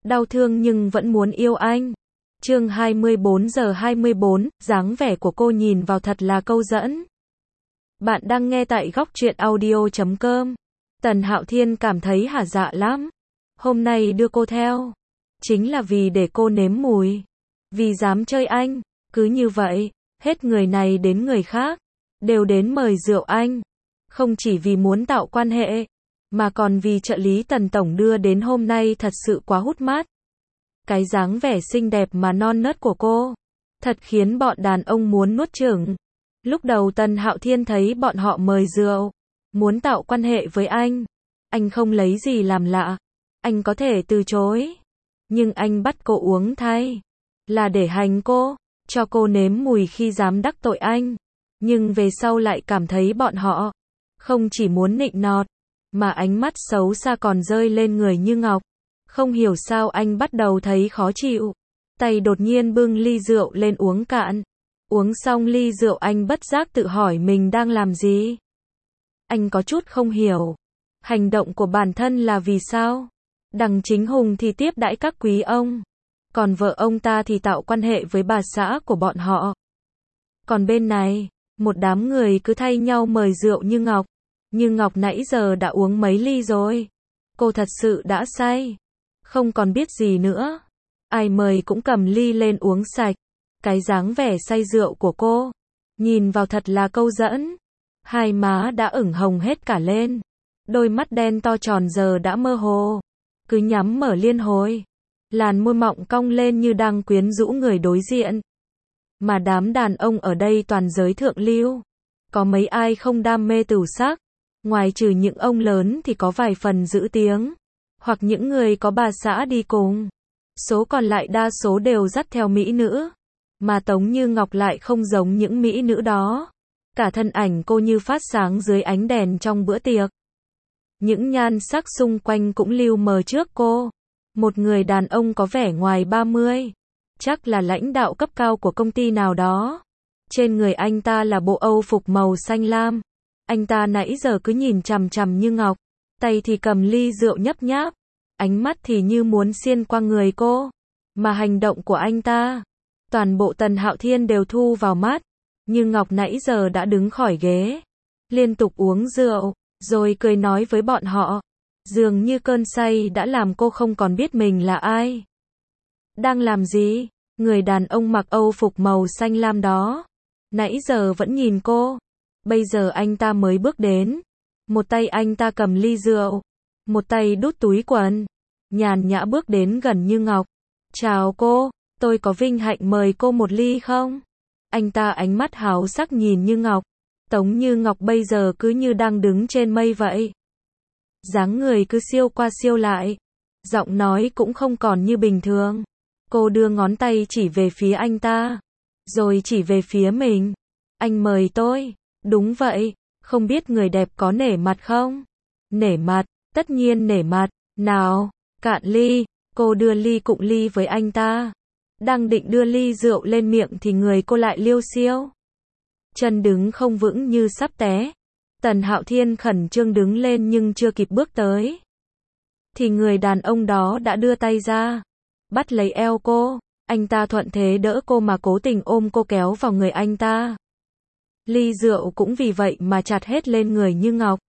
đau thương nhưng vẫn muốn yêu anh. Chương 24 giờ 24, dáng vẻ của cô nhìn vào thật là câu dẫn. Bạn đang nghe tại góc truyện audio.com. Tần Hạo Thiên cảm thấy hả dạ lắm. Hôm nay đưa cô theo, chính là vì để cô nếm mùi. Vì dám chơi anh, cứ như vậy, hết người này đến người khác, đều đến mời rượu anh. Không chỉ vì muốn tạo quan hệ, mà còn vì trợ lý Tần Tổng đưa đến hôm nay thật sự quá hút mắt. Cái dáng vẻ xinh đẹp mà non nớt của cô, thật khiến bọn đàn ông muốn nuốt chửng. Lúc đầu Tần Hạo Thiên thấy bọn họ mời rượu, muốn tạo quan hệ với anh không lấy gì làm lạ. Anh có thể từ chối, nhưng anh bắt cô uống thay, là để hành cô, cho cô nếm mùi khi dám đắc tội anh. Nhưng về sau lại cảm thấy bọn họ không chỉ muốn nịnh nọt, mà ánh mắt xấu xa còn rơi lên người Như Ngọc. Không hiểu sao anh bắt đầu thấy khó chịu. Tay đột nhiên bưng ly rượu lên uống cạn. Uống xong ly rượu anh bất giác tự hỏi mình đang làm gì. Anh có chút không hiểu. Hành động của bản thân là vì sao? Đằng Chính Hùng thì tiếp đãi các quý ông, còn vợ ông ta thì tạo quan hệ với bà xã của bọn họ. Còn bên này, một đám người cứ thay nhau mời rượu Như Ngọc. Như Ngọc nãy giờ đã uống mấy ly rồi. Cô thật sự đã say, không còn biết gì nữa. Ai mời cũng cầm ly lên uống sạch. Cái dáng vẻ say rượu của cô, nhìn vào thật là câu dẫn. Hai má đã ửng hồng hết cả lên. Đôi mắt đen to tròn giờ đã mơ hồ, cứ nhắm mở liên hồi. Làn môi mọng cong lên như đang quyến rũ người đối diện. Mà đám đàn ông ở đây toàn giới thượng lưu. Có mấy ai không đam mê tửu sắc. Ngoài trừ những ông lớn thì có vài phần giữ tiếng, hoặc những người có bà xã đi cùng. Số còn lại đa số đều dắt theo mỹ nữ. Mà Tống Như Ngọc lại không giống những mỹ nữ đó. Cả thân ảnh cô như phát sáng dưới ánh đèn trong bữa tiệc. Những nhan sắc xung quanh cũng lưu mờ trước cô. Một người đàn ông có vẻ ngoài 30, chắc là lãnh đạo cấp cao của công ty nào đó. Trên người anh ta là bộ Âu phục màu xanh lam. Anh ta nãy giờ cứ nhìn chằm chằm Như Ngọc, tay thì cầm ly rượu nhấp nháp, ánh mắt thì như muốn xiên qua người cô. Mà hành động của anh ta, toàn bộ Tần Hạo Thiên đều thu vào mắt. Như Ngọc nãy giờ đã đứng khỏi ghế, liên tục uống rượu, rồi cười nói với bọn họ. Dường như cơn say đã làm cô không còn biết mình là ai. Đang làm gì? Người đàn ông mặc Âu phục màu xanh lam đó, nãy giờ vẫn nhìn cô. Bây giờ anh ta mới bước đến. Một tay anh ta cầm ly rượu, một tay đút túi quần, nhàn nhã bước đến gần Như Ngọc. Chào cô, tôi có vinh hạnh mời cô một ly không? Anh ta ánh mắt háo sắc nhìn Như Ngọc. Tống Như Ngọc bây giờ cứ như đang đứng trên mây vậy. Dáng người cứ siêu qua siêu lại. Giọng nói cũng không còn như bình thường. Cô đưa ngón tay chỉ về phía anh ta, rồi chỉ về phía mình. Anh mời tôi. Đúng vậy, không biết người đẹp có nể mặt không? Nể mặt, tất nhiên nể mặt. Nào, cạn ly. Cô đưa ly cụng ly với anh ta. Đang định đưa ly rượu lên miệng thì người cô lại liêu xiêu. Chân đứng không vững như sắp té. Tần Hạo Thiên khẩn trương đứng lên nhưng chưa kịp bước tới, thì người đàn ông đó đã đưa tay ra, bắt lấy eo cô. Anh ta thuận thế đỡ cô mà cố tình ôm cô kéo vào người anh ta. Ly rượu cũng vì vậy mà trạt hết lên người Như Ngọc.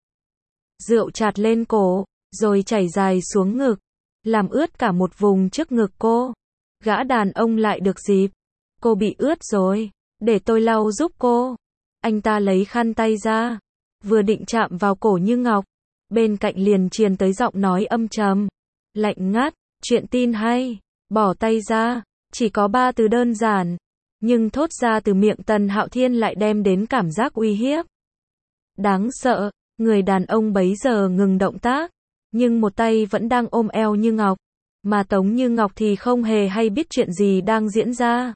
Rượu trạt lên cổ, rồi chảy dài xuống ngực, làm ướt cả một vùng trước ngực cô. Gã đàn ông lại được dịp. Cô bị ướt rồi, để tôi lau giúp cô. Anh ta lấy khăn tay ra, vừa định chạm vào cổ Như Ngọc, bên cạnh liền truyền tới giọng nói âm trầm, lạnh ngắt, chuyện tin hay, bỏ tay ra. Chỉ có 3 từ đơn giản, nhưng thốt ra từ miệng Tần Hạo Thiên lại đem đến cảm giác uy hiếp. Đáng sợ, người đàn ông bấy giờ ngừng động tác, nhưng một tay vẫn đang ôm eo Như Ngọc, mà Tống Như Ngọc thì không hề hay biết chuyện gì đang diễn ra.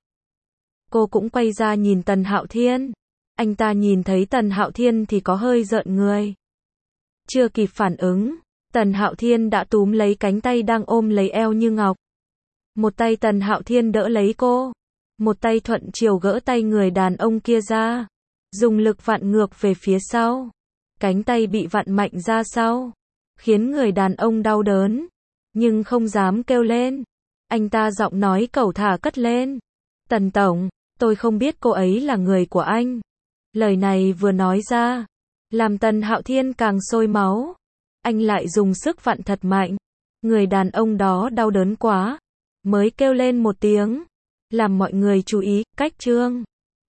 Cô cũng quay ra nhìn Tần Hạo Thiên. Anh ta nhìn thấy Tần Hạo Thiên thì có hơi rợn người. Chưa kịp phản ứng, Tần Hạo Thiên đã túm lấy cánh tay đang ôm lấy eo Như Ngọc. Một tay Tần Hạo Thiên đỡ lấy cô, một tay thuận chiều gỡ tay người đàn ông kia ra, dùng lực vặn ngược về phía sau. Cánh tay bị vặn mạnh ra sau, khiến người đàn ông đau đớn, nhưng không dám kêu lên. Anh ta giọng nói cẩu thả cất lên. Tần tổng, tôi không biết cô ấy là người của anh. Lời này vừa nói ra, làm Tần Hạo Thiên càng sôi máu. Anh lại dùng sức vặn thật mạnh. Người đàn ông đó đau đớn quá, mới kêu lên một tiếng, làm mọi người chú ý, cách Trương